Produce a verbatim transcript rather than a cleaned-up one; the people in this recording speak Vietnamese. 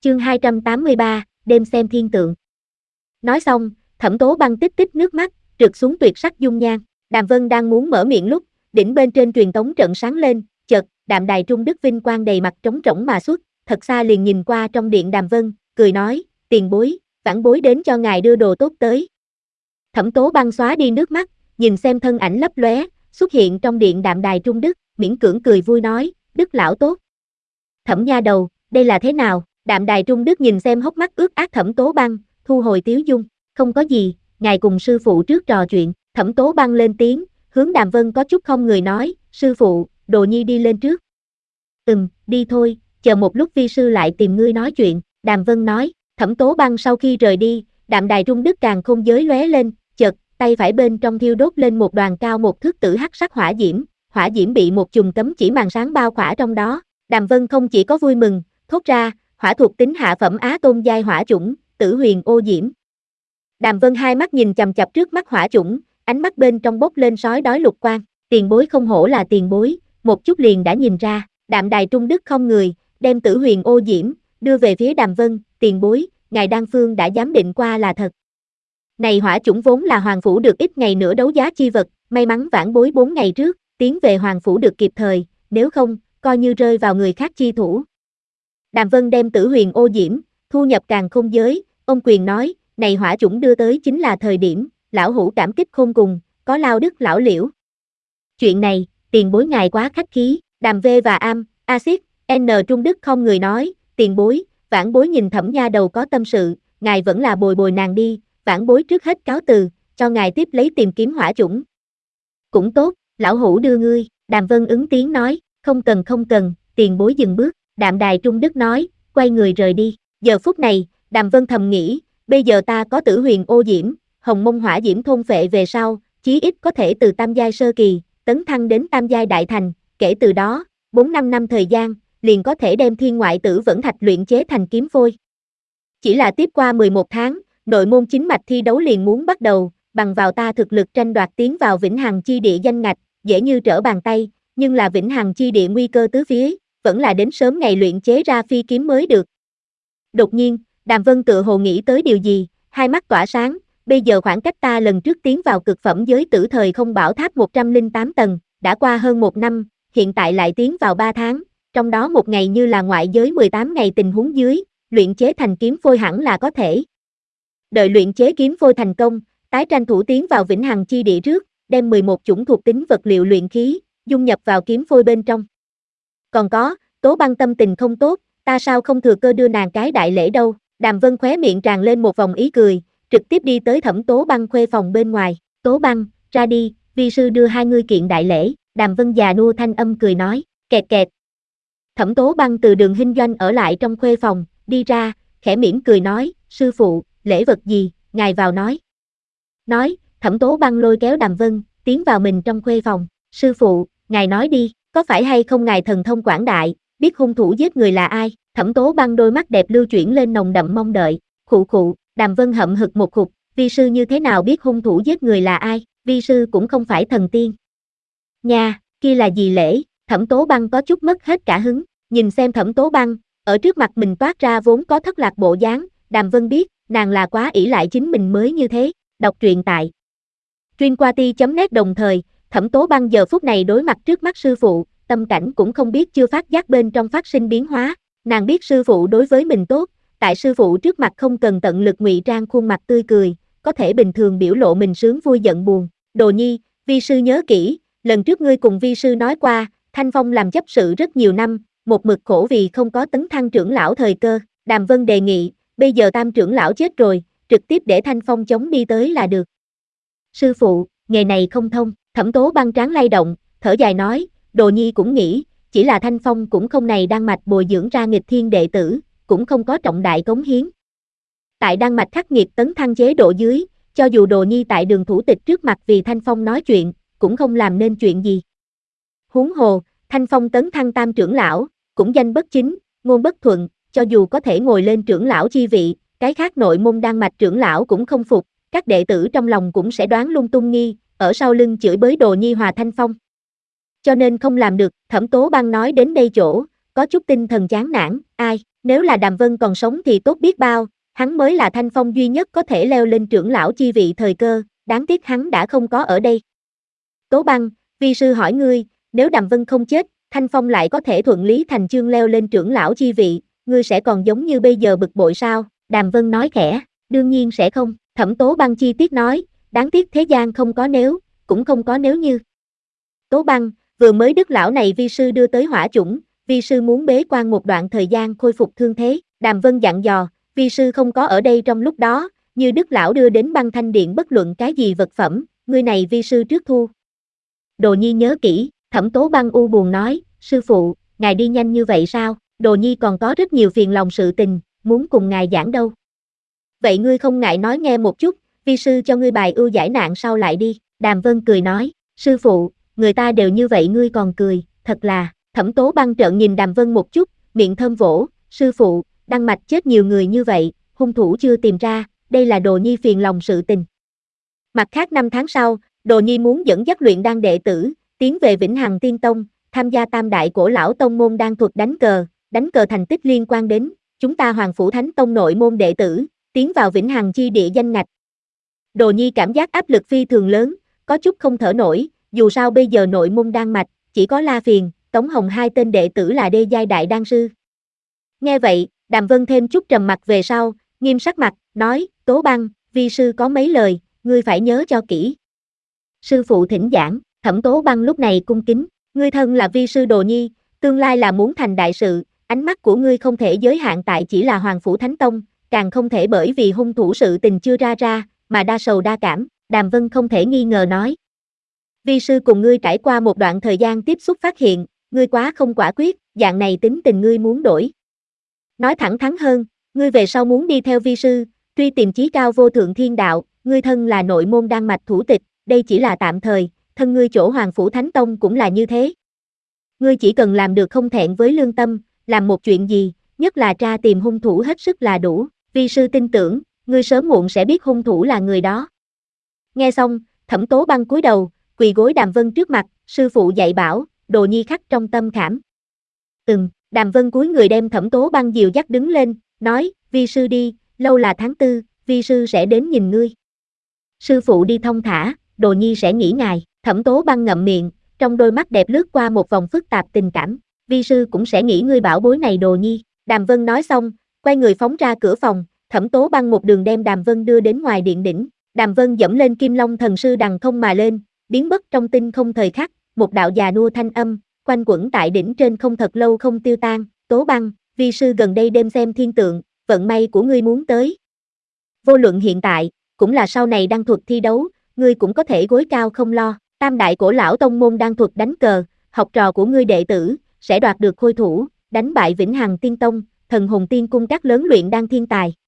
Chương hai trăm tám mươi ba, đêm xem thiên tượng. Nói xong, Thẩm Tố Băng tích tích nước mắt, trượt xuống tuyệt sắc dung nhan. Đàm Vân đang muốn mở miệng lúc, đỉnh bên trên truyền tống trận sáng lên, chợt, Đạm Đài Trung Đức vinh quang đầy mặt trống rỗng mà xuất, thật xa liền nhìn qua trong điện Đàm Vân, cười nói, tiền bối, vãn bối đến cho ngài đưa đồ tốt tới. Thẩm Tố Băng xóa đi nước mắt, nhìn xem thân ảnh lấp lóe, xuất hiện trong điện Đạm Đài Trung Đức, miễn cưỡng cười vui nói, Đức lão tốt. Thẩm nha đầu, đây là thế nào? Đạm Đài Trung Đức nhìn xem hốc mắt ướt át Thẩm Tố Băng, thu hồi tiếu dung, không có gì, ngài cùng sư phụ trước trò chuyện. Thẩm Tố Băng lên tiếng, hướng Đàm Vân có chút không người nói, sư phụ, Đồ Nhi đi lên trước. Ừm, đi thôi, chờ một lúc vi sư lại tìm ngươi nói chuyện. Đàm Vân nói. Thẩm Tố Băng sau khi rời đi, Đạm Đài Trung Đức càng không giới lóe lên, chợt, tay phải bên trong thiêu đốt lên một đoàn cao một thước tử hắc sắc hỏa diễm, hỏa diễm bị một chùm cấm chỉ màn sáng bao khỏa trong đó. Đàm Vân không chỉ có vui mừng, thốt ra, hỏa thuộc tính hạ phẩm á tôn giai hỏa chủng, Tử Huyền Ô Diễm. Đàm Vân hai mắt nhìn chằm chằm trước mắt hỏa chủng, ánh mắt bên trong bốc lên sói đói lục quang, tiền bối không hổ là tiền bối, một chút liền đã nhìn ra. Đạm Đài Trung Đức không người, đem Tử Huyền Ô Diễm đưa về phía Đàm Vân, tiền bối, ngài Đan Phương đã giám định qua là thật. Này hỏa chủng vốn là hoàng phủ được ít ngày nữa đấu giá chi vật, may mắn vãn bối bốn ngày trước, tiến về hoàng phủ được kịp thời, nếu không, coi như rơi vào người khác chi thủ. Đàm Vân đem Tử Huyền Ô Diễm thu nhập càn khôn giới, ông quyền nói, này hỏa chủng đưa tới chính là thời điểm, lão hữu cảm kích khôn cùng, có lao đức lão liễu. Chuyện này, tiền bối ngài quá khách khí. Đàm V và Am, Axit, N Trung Đức không người nói, tiền bối, vãn bối nhìn Thẩm nha đầu có tâm sự, ngài vẫn là bồi bồi nàng đi, vãn bối trước hết cáo từ, cho ngài tiếp lấy tìm kiếm hỏa chủng. Cũng tốt, lão hữu đưa ngươi. Đàm Vân ứng tiếng nói, không cần không cần, tiền bối dừng bước. Đạm Đài Trung Đức nói, quay người rời đi. Giờ phút này, Đàm Vân thầm nghĩ, bây giờ ta có Tử Huyền Ô Diễm, Hồng Mông Hỏa Diễm thôn phệ về sau, chí ít có thể từ tam giai sơ kỳ, tấn thăng đến tam giai đại thành, kể từ đó, bốn năm năm thời gian, liền có thể đem thiên ngoại tử vẫn thạch luyện chế thành kiếm phôi. Chỉ là tiếp qua mười một tháng, nội môn chính mạch thi đấu liền muốn bắt đầu, bằng vào ta thực lực tranh đoạt tiến vào Vĩnh Hằng chi địa danh ngạch, dễ như trở bàn tay, nhưng là Vĩnh Hằng chi địa nguy cơ tứ phía, vẫn là đến sớm ngày luyện chế ra phi kiếm mới được. Đột nhiên, Đàm Vân tựa hồ nghĩ tới điều gì, hai mắt tỏa sáng, bây giờ khoảng cách ta lần trước tiến vào cực phẩm giới tử thời không bảo tháp một trăm lẻ tám tầng, đã qua hơn một năm, hiện tại lại tiến vào ba tháng, trong đó một ngày như là ngoại giới mười tám ngày tình huống dưới, luyện chế thành kiếm phôi hẳn là có thể. Đợi luyện chế kiếm phôi thành công, tái tranh thủ tiến vào Vĩnh Hằng chi địa trước, đem mười một chủng thuộc tính vật liệu luyện khí, dung nhập vào kiếm phôi bên trong. Còn có, Tố Băng tâm tình không tốt, ta sao không thừa cơ đưa nàng cái đại lễ đâu. Đàm Vân khóe miệng tràn lên một vòng ý cười, trực tiếp đi tới Thẩm Tố Băng khuê phòng bên ngoài. Tố Băng, ra đi, vi sư đưa hai ngươi kiện đại lễ. Đàm Vân già nua thanh âm cười nói, kẹt kẹt. Thẩm Tố Băng từ đường Hinh Doanh ở lại trong khuê phòng, đi ra, khẽ mỉm cười nói, sư phụ, lễ vật gì, ngài vào nói. Nói, Thẩm Tố Băng lôi kéo Đàm Vân, tiến vào mình trong khuê phòng, sư phụ, ngài nói đi, có phải hay không ngài thần thông quảng đại, biết hung thủ giết người là ai? Thẩm Tố Băng đôi mắt đẹp lưu chuyển lên nồng đậm mong đợi, khụ khụ, Đàm Vân hậm hực một khục, vi sư như thế nào biết hung thủ giết người là ai, vi sư cũng không phải thần tiên. Nha, kia là gì lễ? Thẩm Tố Băng có chút mất hết cả hứng, nhìn xem Thẩm Tố Băng, ở trước mặt mình toát ra vốn có thất lạc bộ dáng, Đàm Vân biết, nàng là quá ỷ lại chính mình mới như thế. Đọc truyện tại Truyện chấm net đồng thời, Thẩm Tố Băng giờ phút này đối mặt trước mắt sư phụ, tâm cảnh cũng không biết chưa phát giác bên trong phát sinh biến hóa, nàng biết sư phụ đối với mình tốt, tại sư phụ trước mặt không cần tận lực ngụy trang khuôn mặt tươi cười, có thể bình thường biểu lộ mình sướng vui giận buồn. Đồ Nhi, vi sư nhớ kỹ, lần trước ngươi cùng vi sư nói qua, Thanh Phong làm chấp sự rất nhiều năm, một mực khổ vì không có tấn thăng trưởng lão thời cơ. Đàm Vân đề nghị, bây giờ tam trưởng lão chết rồi, trực tiếp để Thanh Phong chống đi tới là được. Sư phụ, nghề này không thông. Thẩm Tố Băng trán lay động, thở dài nói, Đồ Nhi cũng nghĩ, chỉ là Thanh Phong cũng không này Đan Mạch bồi dưỡng ra nghịch thiên đệ tử, cũng không có trọng đại cống hiến. Tại Đan Mạch khắc nghiệt tấn thăng chế độ dưới, cho dù Đồ Nhi tại Đường thủ tịch trước mặt vì Thanh Phong nói chuyện, cũng không làm nên chuyện gì. Huống hồ, Thanh Phong tấn thăng tam trưởng lão, cũng danh bất chính, ngôn bất thuận, cho dù có thể ngồi lên trưởng lão chi vị, cái khác nội môn Đan Mạch trưởng lão cũng không phục, các đệ tử trong lòng cũng sẽ đoán lung tung nghi, ở sau lưng chửi bới Đồ Nhi hòa Thanh Phong. Cho nên không làm được. Thẩm Tố Băng nói đến đây chỗ, có chút tinh thần chán nản, ai, Nếu là Đàm Vân còn sống thì tốt biết bao, hắn mới là Thanh Phong duy nhất có thể leo lên trưởng lão chi vị thời cơ, đáng tiếc hắn đã không có ở đây. Tố Băng, vi sư hỏi ngươi, nếu Đàm Vân không chết, Thanh Phong lại có thể thuận lý thành chương leo lên trưởng lão chi vị, ngươi sẽ còn giống như bây giờ bực bội sao? Đàm Vân nói khẽ, đương nhiên sẽ không. Thẩm Tố Băng chi tiết nói, đáng tiếc thế gian không có nếu, cũng không có nếu như. Tố Băng, vừa mới Đức lão này vi sư đưa tới hỏa chủng, vi sư muốn bế quan một đoạn thời gian khôi phục thương thế. Đàm Vân dặn dò, vi sư không có ở đây trong lúc đó, như Đức lão đưa đến Băng Thanh Điện bất luận cái gì vật phẩm, ngươi này vi sư trước thu. Đồ Nhi nhớ kỹ. Thẩm Tố Băng u buồn nói, sư phụ, ngài đi nhanh như vậy sao? Đồ Nhi còn có rất nhiều phiền lòng sự tình, muốn cùng ngài giảng đâu. Vậy ngươi không ngại nói nghe một chút, vi sư cho ngươi bài ưu giải nạn sau lại đi. Đàm Vân cười nói, sư phụ, người ta đều như vậy ngươi còn cười, thật là. Thẩm Tố Băng trợn nhìn Đàm Vân một chút, miệng thơm vỗ, sư phụ, Đăng Mạch chết nhiều người như vậy, hung thủ chưa tìm ra, đây là Đồ Nhi phiền lòng sự tình. Mặt khác năm tháng sau, Đồ Nhi muốn dẫn dắt luyện đan đệ tử, tiến về Vĩnh Hằng Tiên Tông, tham gia tam đại cổ lão tông môn đan thuật đánh cờ, đánh cờ thành tích liên quan đến chúng ta Hoàng Phủ Thánh Tông nội môn đệ tử, tiến vào Vĩnh Hằng chi địa danh ngạch. Đồ Nhi cảm giác áp lực phi thường lớn, có chút không thở nổi, dù sao bây giờ nội môn đan mạch, chỉ có La Phiền, Tống Hồng hai tên đệ tử là đê giai đại đan sư. Nghe vậy, Đàm Vân thêm chút trầm mặt về sau, nghiêm sắc mặt, nói, Tố Băng, vi sư có mấy lời, ngươi phải nhớ cho kỹ. Sư phụ thỉnh giảng. Thẩm Tố Băng lúc này cung kính, ngươi thân là vi sư Đồ Nhi, tương lai là muốn thành đại sự, ánh mắt của ngươi không thể giới hạn tại chỉ là Hoàng Phủ Thánh Tông, càng không thể bởi vì hung thủ sự tình chưa ra ra, mà đa sầu đa cảm. Đàm Vân không thể nghi ngờ nói. Vi sư cùng ngươi trải qua một đoạn thời gian tiếp xúc phát hiện, ngươi quá không quả quyết, dạng này tính tình ngươi muốn đổi. Nói thẳng thắn hơn, ngươi về sau muốn đi theo vi sư, truy tìm chí cao vô thượng thiên đạo, ngươi thân là nội môn đan mạch thủ tịch, đây chỉ là tạm thời. Thân ngươi chỗ Hoàng Phủ Thánh Tông cũng là như thế. Ngươi chỉ cần làm được không thẹn với lương tâm, làm một chuyện gì, nhất là tra tìm hung thủ hết sức là đủ, vi sư tin tưởng, ngươi sớm muộn sẽ biết hung thủ là người đó. Nghe xong, Thẩm Tố Băng cúi đầu, quỳ gối Đàm Vân trước mặt, sư phụ dạy bảo, Đồ Nhi khắc trong tâm khảm. Ừm, Đàm Vân cúi người đem Thẩm Tố Băng dìu dắt đứng lên, nói, vi sư đi, lâu là tháng tư, vi sư sẽ đến nhìn ngươi. Sư phụ đi thong thả, Đồ Nhi sẽ nghĩ ngài. Thẩm Tố Băng ngậm miệng, trong đôi mắt đẹp lướt qua một vòng phức tạp tình cảm, vi sư cũng sẽ nghĩ ngươi bảo bối này Đồ Nhi. Đàm Vân nói xong, quay người phóng ra cửa phòng, Thẩm Tố Băng một đường đem Đàm Vân đưa đến ngoài điện đỉnh. Đàm Vân dẫm lên Kim Long thần sư đằng không mà lên, biến mất trong tinh không thời khắc, một đạo già nua thanh âm, quanh quẩn tại đỉnh trên không thật lâu không tiêu tan. Tố Băng, vi sư gần đây đêm xem thiên tượng, vận may của ngươi muốn tới. Vô luận hiện tại, cũng là sau này đan thuật thi đấu, ngươi cũng có thể gối cao không lo. Tam đại cổ lão tông môn đan thuật đánh cờ, học trò của ngươi đệ tử, sẽ đoạt được khôi thủ, đánh bại Vĩnh Hằng Tiên Tông, Thần Hồn Tiên Cung các lớn luyện đan thiên tài.